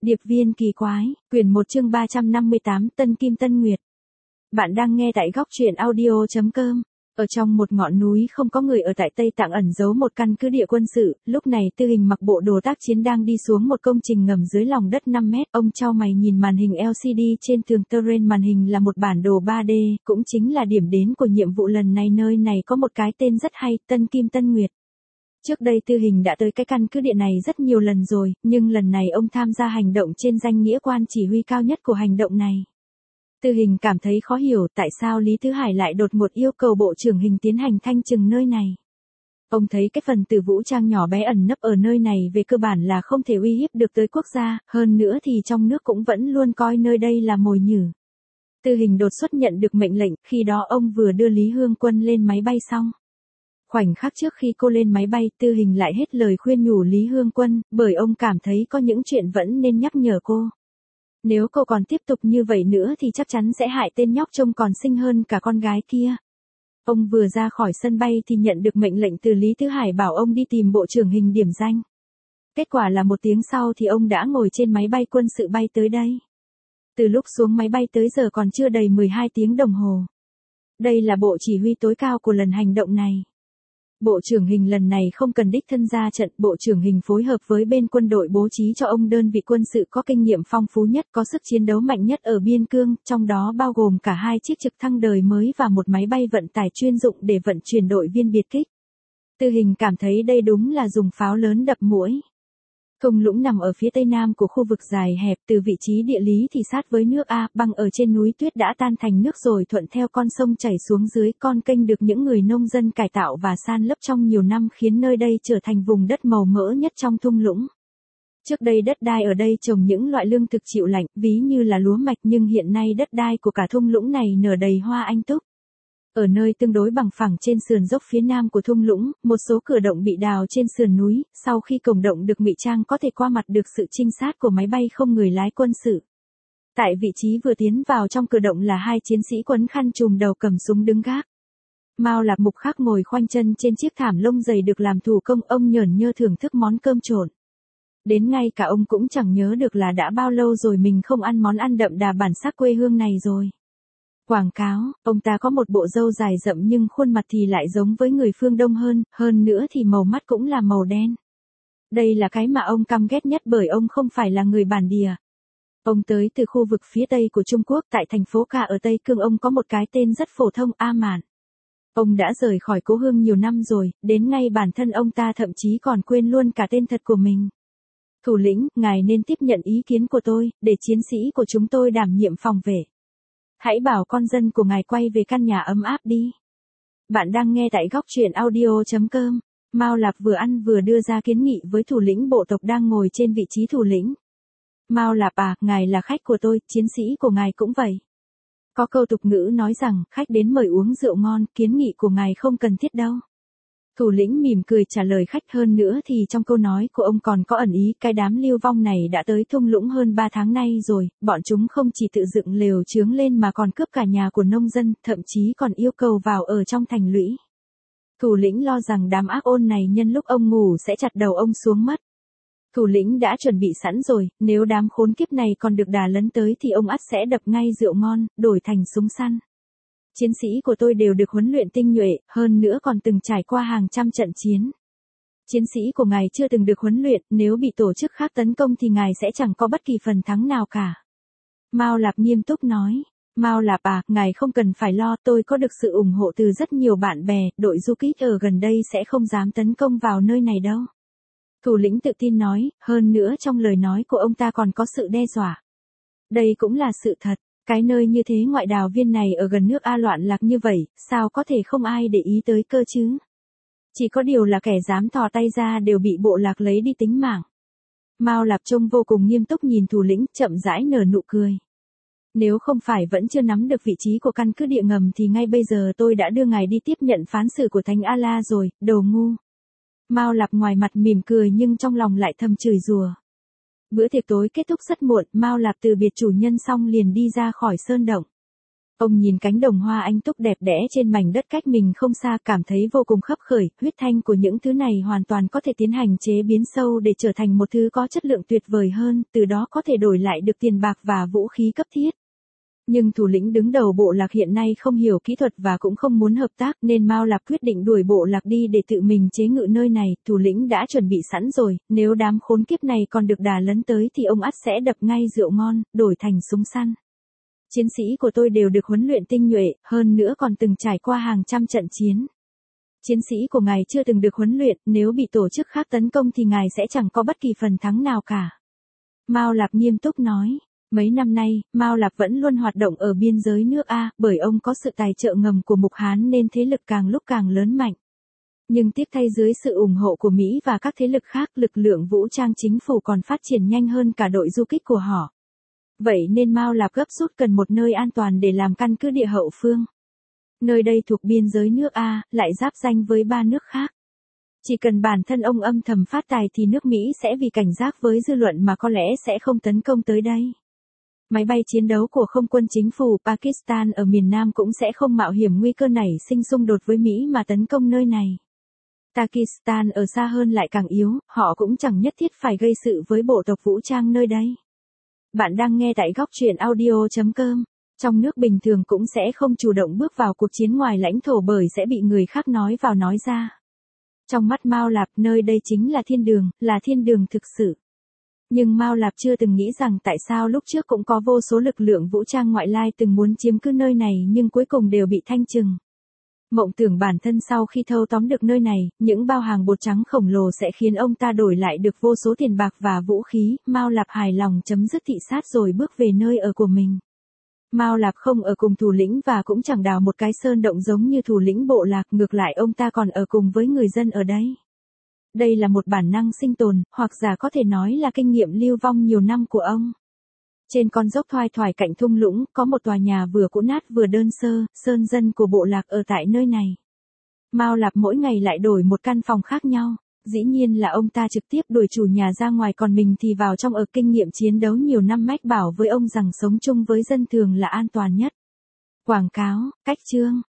Điệp viên kỳ quái, quyển 1 chương 358 Tân Kim Tân Nguyệt. Bạn đang nghe tại góc truyện audio.com. Ở trong một ngọn núi không có người ở tại Tây Tạng ẩn giấu một căn cứ địa quân sự, lúc này Tư Hình mặc bộ đồ tác chiến đang đi xuống một công trình ngầm dưới lòng đất 5 mét. Ông chau mày nhìn màn hình LCD trên tường terrain, màn hình là một bản đồ 3D, cũng chính là điểm đến của nhiệm vụ lần này. Nơi này có một cái tên rất hay, Tân Kim Tân Nguyệt. Trước đây Tư Hình đã tới cái căn cứ địa này rất nhiều lần rồi, nhưng lần này ông tham gia hành động trên danh nghĩa quan chỉ huy cao nhất của hành động này. Tư Hình cảm thấy khó hiểu tại sao Lý Tứ Hải lại đột ngột yêu cầu Bộ trưởng Hình tiến hành thanh trừng nơi này. Ông thấy cái phần tử vũ trang nhỏ bé ẩn nấp ở nơi này về cơ bản là không thể uy hiếp được tới quốc gia, hơn nữa thì trong nước cũng vẫn luôn coi nơi đây là mồi nhử. Tư Hình đột xuất nhận được mệnh lệnh, khi đó ông vừa đưa Lý Hương Quân lên máy bay xong. Khoảnh khắc trước khi cô lên máy bay, Tư Hình lại hết lời khuyên nhủ Lý Hương Quân, bởi ông cảm thấy có những chuyện vẫn nên nhắc nhở cô. Nếu cô còn tiếp tục như vậy nữa thì chắc chắn sẽ hại tên nhóc trông còn xinh hơn cả con gái kia. Ông vừa ra khỏi sân bay thì nhận được mệnh lệnh từ Lý Tứ Hải bảo ông đi tìm Bộ trưởng Hình điểm danh. Kết quả là 1 tiếng sau thì ông đã ngồi trên máy bay quân sự bay tới đây. Từ lúc xuống máy bay tới giờ còn chưa đầy 12 tiếng đồng hồ. Đây là bộ chỉ huy tối cao của lần hành động này. Bộ trưởng Hình lần này không cần đích thân ra trận, Bộ trưởng Hình phối hợp với bên quân đội bố trí cho ông đơn vị quân sự có kinh nghiệm phong phú nhất, có sức chiến đấu mạnh nhất ở biên cương, trong đó bao gồm cả 2 chiếc trực thăng đời mới và một máy bay vận tải chuyên dụng để vận chuyển đội viên biệt kích. Tư Hình cảm thấy đây đúng là dùng pháo lớn đập muỗi. Thung lũng nằm ở phía tây nam của khu vực dài hẹp, từ vị trí địa lý thì sát với nước A, băng ở trên núi tuyết đã tan thành nước rồi thuận theo con sông chảy xuống dưới, con kênh được những người nông dân cải tạo và san lấp trong nhiều năm khiến nơi đây trở thành vùng đất màu mỡ nhất trong thung lũng. Trước đây đất đai ở đây trồng những loại lương thực chịu lạnh, ví như là lúa mạch, nhưng hiện nay đất đai của cả thung lũng này nở đầy hoa anh túc. Ở nơi tương đối bằng phẳng trên sườn dốc phía nam của thung lũng, một số cửa động bị đào trên sườn núi, sau khi cổng động được ngụy trang có thể qua mặt được sự trinh sát của máy bay không người lái quân sự. Tại vị trí vừa tiến vào trong cửa động là 2 chiến sĩ quấn khăn trùm đầu cầm súng đứng gác. Mao Lạp Mục Khắc ngồi khoanh chân trên chiếc thảm lông dày được làm thủ công, ông nhởn nhơ thưởng thức món cơm trộn. Đến ngay cả ông cũng chẳng nhớ được là đã bao lâu rồi mình không ăn món ăn đậm đà bản sắc quê hương này rồi. Quảng cáo, ông ta có một bộ râu dài rậm nhưng khuôn mặt thì lại giống với người phương Đông hơn nữa thì màu mắt cũng là màu đen. Đây là cái mà ông căm ghét nhất bởi ông không phải là người bản địa. Ông tới từ khu vực phía tây của Trung Quốc, tại thành phố Ca ở Tây Cương. Ông có một cái tên rất phổ thông, A Mạn. Ông đã rời khỏi cố hương nhiều năm rồi, đến ngay bản thân ông ta thậm chí còn quên luôn cả tên thật của mình. Thủ lĩnh, ngài nên tiếp nhận ý kiến của tôi, để chiến sĩ của chúng tôi đảm nhiệm phòng vệ. Hãy bảo con dân của ngài quay về căn nhà ấm áp đi. Bạn đang nghe tại góc truyện audio.com. Mao Lạp vừa ăn vừa đưa ra kiến nghị với thủ lĩnh bộ tộc đang ngồi trên vị trí thủ lĩnh. Mao Lạp à, ngài là khách của tôi, chiến sĩ của ngài cũng vậy. Có câu tục ngữ nói rằng, khách đến mời uống rượu ngon, kiến nghị của ngài không cần thiết đâu. Thủ lĩnh mỉm cười trả lời khách, hơn nữa thì trong câu nói của ông còn có ẩn ý, cái đám lưu vong này đã tới thung lũng hơn 3 tháng nay rồi, bọn chúng không chỉ tự dựng lều chướng lên mà còn cướp cả nhà của nông dân, thậm chí còn yêu cầu vào ở trong thành lũy. Thủ lĩnh lo rằng đám ác ôn này nhân lúc ông ngủ sẽ chặt đầu ông xuống mất. Thủ lĩnh đã chuẩn bị sẵn rồi, nếu đám khốn kiếp này còn được đà lấn tới thì ông ắt sẽ đập ngay rượu ngon, đổi thành súng săn. Chiến sĩ của tôi đều được huấn luyện tinh nhuệ, hơn nữa còn từng trải qua hàng trăm trận chiến. Chiến sĩ của ngài chưa từng được huấn luyện, nếu bị tổ chức khác tấn công thì ngài sẽ chẳng có bất kỳ phần thắng nào cả. Mao Lạp nghiêm túc nói. Mao Lạp à, ngài không cần phải lo, tôi có được sự ủng hộ từ rất nhiều bạn bè, đội du kích ở gần đây sẽ không dám tấn công vào nơi này đâu. Thủ lĩnh tự tin nói, hơn nữa trong lời nói của ông ta còn có sự đe dọa. Đây cũng là sự thật. Cái nơi như thế ngoại đào viên này ở gần nước A loạn lạc như vậy, sao có thể không ai để ý tới cơ chứ? Chỉ có điều là kẻ dám thò tay ra đều bị bộ lạc lấy đi tính mạng. Mao Lạp trông vô cùng nghiêm túc nhìn thủ lĩnh, chậm rãi nở nụ cười. Nếu không phải vẫn chưa nắm được vị trí của căn cứ địa ngầm thì ngay bây giờ tôi đã đưa ngài đi tiếp nhận phán xử của Thánh A-la rồi, đồ ngu. Mao Lạp ngoài mặt mỉm cười nhưng trong lòng lại thầm chửi rủa. Bữa tiệc tối kết thúc rất muộn, Mao Lạp từ biệt chủ nhân xong liền đi ra khỏi sơn động. Ông nhìn cánh đồng hoa anh túc đẹp đẽ trên mảnh đất cách mình không xa, cảm thấy vô cùng khấp khởi, huyết thanh của những thứ này hoàn toàn có thể tiến hành chế biến sâu để trở thành một thứ có chất lượng tuyệt vời hơn, từ đó có thể đổi lại được tiền bạc và vũ khí cấp thiết. Nhưng thủ lĩnh đứng đầu bộ lạc hiện nay không hiểu kỹ thuật và cũng không muốn hợp tác, nên Mao Lạp quyết định đuổi bộ lạc đi để tự mình chế ngự nơi này. Thủ lĩnh đã chuẩn bị sẵn rồi, nếu đám khốn kiếp này còn được đà lấn tới thì ông ắt sẽ đập ngay rượu ngon, đổi thành súng săn. Chiến sĩ của tôi đều được huấn luyện tinh nhuệ, hơn nữa còn từng trải qua hàng trăm trận chiến. Chiến sĩ của ngài chưa từng được huấn luyện, nếu bị tổ chức khác tấn công thì ngài sẽ chẳng có bất kỳ phần thắng nào cả. Mao Lạp nghiêm túc nói. Mấy năm nay, Mao Lạp vẫn luôn hoạt động ở biên giới nước A, bởi ông có sự tài trợ ngầm của Mục Hán nên thế lực càng lúc càng lớn mạnh. Nhưng tiếc thay dưới sự ủng hộ của Mỹ và các thế lực khác, lực lượng vũ trang chính phủ còn phát triển nhanh hơn cả đội du kích của họ. Vậy nên Mao Lạp gấp rút cần một nơi an toàn để làm căn cứ địa hậu phương. Nơi đây thuộc biên giới nước A, lại giáp ranh với 3 nước khác. Chỉ cần bản thân ông âm thầm phát tài thì nước Mỹ sẽ vì cảnh giác với dư luận mà có lẽ sẽ không tấn công tới đây. Máy bay chiến đấu của không quân chính phủ Pakistan ở miền Nam cũng sẽ không mạo hiểm nguy cơ nảy sinh xung đột với Mỹ mà tấn công nơi này. Pakistan ở xa hơn lại càng yếu, họ cũng chẳng nhất thiết phải gây sự với bộ tộc vũ trang nơi đây. Bạn đang nghe tại góc truyện audio.com. Trong nước bình thường cũng sẽ không chủ động bước vào cuộc chiến ngoài lãnh thổ bởi sẽ bị người khác nói vào nói ra. Trong mắt Mao Lạp, nơi đây chính là thiên đường thực sự. Nhưng Mao Lạp chưa từng nghĩ rằng tại sao lúc trước cũng có vô số lực lượng vũ trang ngoại lai từng muốn chiếm cứ nơi này nhưng cuối cùng đều bị thanh trừng. Mộng tưởng bản thân sau khi thâu tóm được nơi này, những bao hàng bột trắng khổng lồ sẽ khiến ông ta đổi lại được vô số tiền bạc và vũ khí. Mao Lạp hài lòng chấm dứt thị sát rồi bước về nơi ở của mình. Mao Lạp không ở cùng thủ lĩnh và cũng chẳng đào một cái sơn động giống như thủ lĩnh bộ lạc, ngược lại ông ta còn ở cùng với người dân ở đây. Đây là một bản năng sinh tồn, hoặc giả có thể nói là kinh nghiệm lưu vong nhiều năm của ông. Trên con dốc thoai thoải cạnh thung lũng, có một tòa nhà vừa cũ nát vừa đơn sơ, sơn dân của bộ lạc ở tại nơi này. Mao Lạp mỗi ngày lại đổi một căn phòng khác nhau. Dĩ nhiên là ông ta trực tiếp đuổi chủ nhà ra ngoài, còn mình thì vào trong ở. Kinh nghiệm chiến đấu nhiều năm mách bảo với ông rằng sống chung với dân thường là an toàn nhất. Quảng cáo, cách chương.